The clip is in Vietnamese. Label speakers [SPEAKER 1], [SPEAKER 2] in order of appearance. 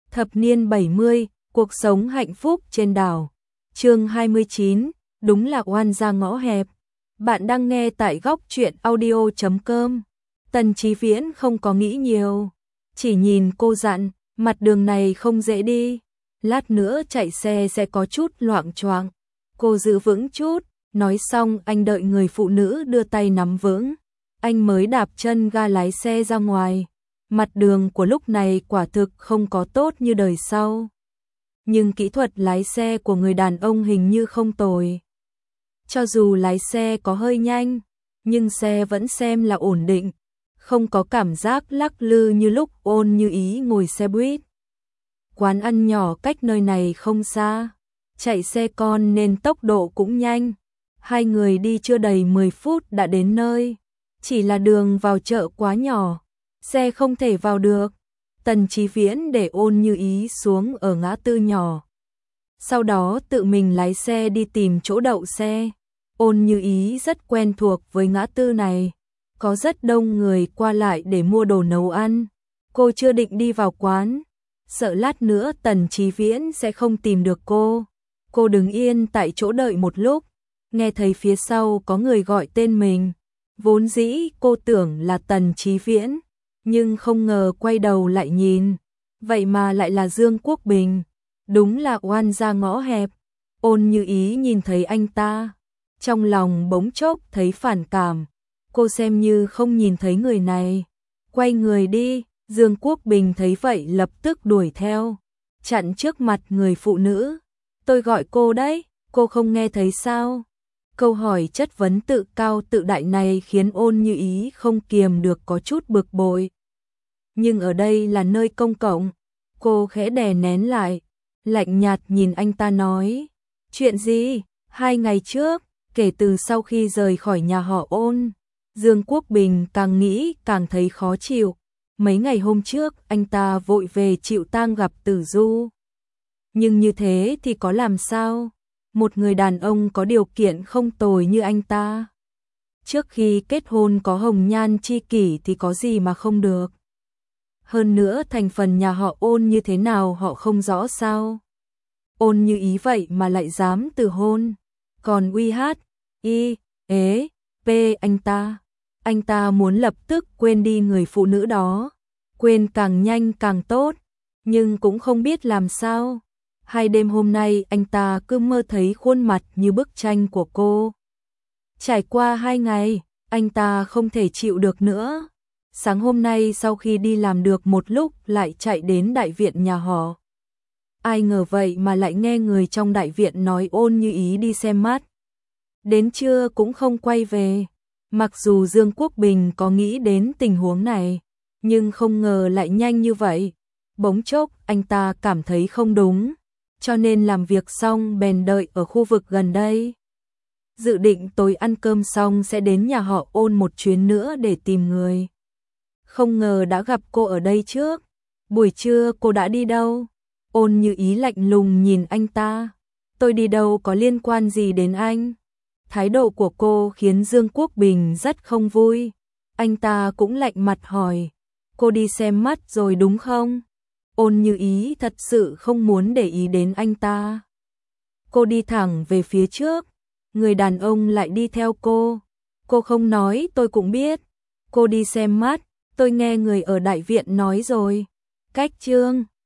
[SPEAKER 1] Thập niên 70, cuộc sống hạnh phúc trên đảo. Chương 29, đúng là oan gia ngõ hẹp. Bạn đang nghe tại góc truyện audio.com. Tần Chí Viễn không có nghĩ nhiều, chỉ nhìn cô dặn, mặt đường này không dễ đi, lát nữa chạy xe sẽ có chút loạng choạng. Cô giữ vững chút, nói xong anh đợi người phụ nữ đưa tay nắm vững, anh mới đạp chân ga lái xe ra ngoài. Mặt đường của lúc này quả thực không có tốt như đời sau. Nhưng kỹ thuật lái xe của người đàn ông hình như không tồi. Cho dù lái xe có hơi nhanh, nhưng xe vẫn xem là ổn định, không có cảm giác lắc lư như lúc Ôn Như Ý ngồi xe buýt. Quán ăn nhỏ cách nơi này không xa, chạy xe con nên tốc độ cũng nhanh. Hai người đi chưa đầy 10 phút đã đến nơi, chỉ là đường vào chợ quá nhỏ, xe không thể vào được. Tần Chí Viễn để Ôn Như Ý xuống ở ngã tư nhỏ, sau đó tự mình lái xe đi tìm chỗ đậu xe. Ôn Như Ý rất quen thuộc với ngã tư này, có rất đông người qua lại để mua đồ nấu ăn. Cô chưa định đi vào quán, sợ lát nữa Tần Chí Viễn sẽ không tìm được cô. Cô đứng yên tại chỗ đợi một lúc, nghe thấy phía sau có người gọi tên mình. Vốn dĩ cô tưởng là Tần Chí Viễn, nhưng không ngờ quay đầu lại nhìn, vậy mà lại là Dương Quốc Bình. Đúng là oan gia ngõ hẹp. Ôn Như Ý nhìn thấy anh ta, trong lòng bỗng chốc thấy phản cảm. Cô xem như không nhìn thấy người này, quay người đi. Dương Quốc Bình thấy vậy lập tức đuổi theo, chặn trước mặt người phụ nữ. Tôi gọi cô đấy, cô không nghe thấy sao? Câu hỏi chất vấn tự cao tự đại này khiến Ôn Như Ý không kiềm được có chút bực bội. Nhưng ở đây là nơi công cộng, cô khẽ đè nén lại, lạnh nhạt nhìn anh ta nói. Chuyện gì? 2 ngày trước, kể từ sau khi rời khỏi nhà họ Ôn, Dương Quốc Bình càng nghĩ càng thấy khó chịu. Mấy ngày hôm trước anh ta vội về chịu tang gặp Tử Du. Nhưng như thế thì có làm sao? Một người đàn ông có điều kiện không tồi như anh ta, trước khi kết hôn có hồng nhan chi kỷ thì có gì mà không được. Hơn nữa thành phần nhà họ Ôn như thế nào họ không rõ sao? Ôn Như Ý vậy mà lại dám từ hôn, còn uy hát, y, ế, p anh ta muốn lập tức quên đi người phụ nữ đó, quên càng nhanh càng tốt, nhưng cũng không biết làm sao. 2 đêm hôm nay anh ta cứ mơ thấy khuôn mặt như bức tranh của cô. Trải qua 2 ngày, anh ta không thể chịu được nữa. Sáng hôm nay sau khi đi làm được một lúc lại chạy đến đại viện nhà họ. Ai ngờ vậy mà lại nghe người trong đại viện nói Ôn Như Ý đi xem mắt. Đến trưa cũng không quay về. Mặc dù Dương Quốc Bình có nghĩ đến tình huống này, nhưng không ngờ lại nhanh như vậy. Bỗng chốc anh ta cảm thấy không đúng, cho nên làm việc xong bèn đợi ở khu vực gần đây. Dự định tối ăn cơm xong sẽ đến nhà họ Ôn một chuyến nữa để tìm người. Không ngờ đã gặp cô ở đây trước. Buổi trưa cô đã đi đâu? Ôn Như Ý lạnh lùng nhìn anh ta. Tôi đi đâu có liên quan gì đến anh? Thái độ của cô khiến Dương Quốc Bình rất không vui. Anh ta cũng lạnh mặt hỏi. Cô đi xem mắt rồi đúng không? Ôn Như Ý thật sự không muốn để ý đến anh ta. Cô đi thẳng về phía trước. Người đàn ông lại đi theo cô. Cô không nói tôi cũng biết. Cô đi xem mắt, tôi nghe người ở đại viện nói rồi. Cách chương